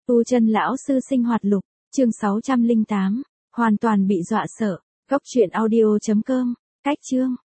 Tu chân lão sư sinh hoạt lục, chương 608, hoàn toàn bị dọa sợ. Góc truyện audio.com, cách chương.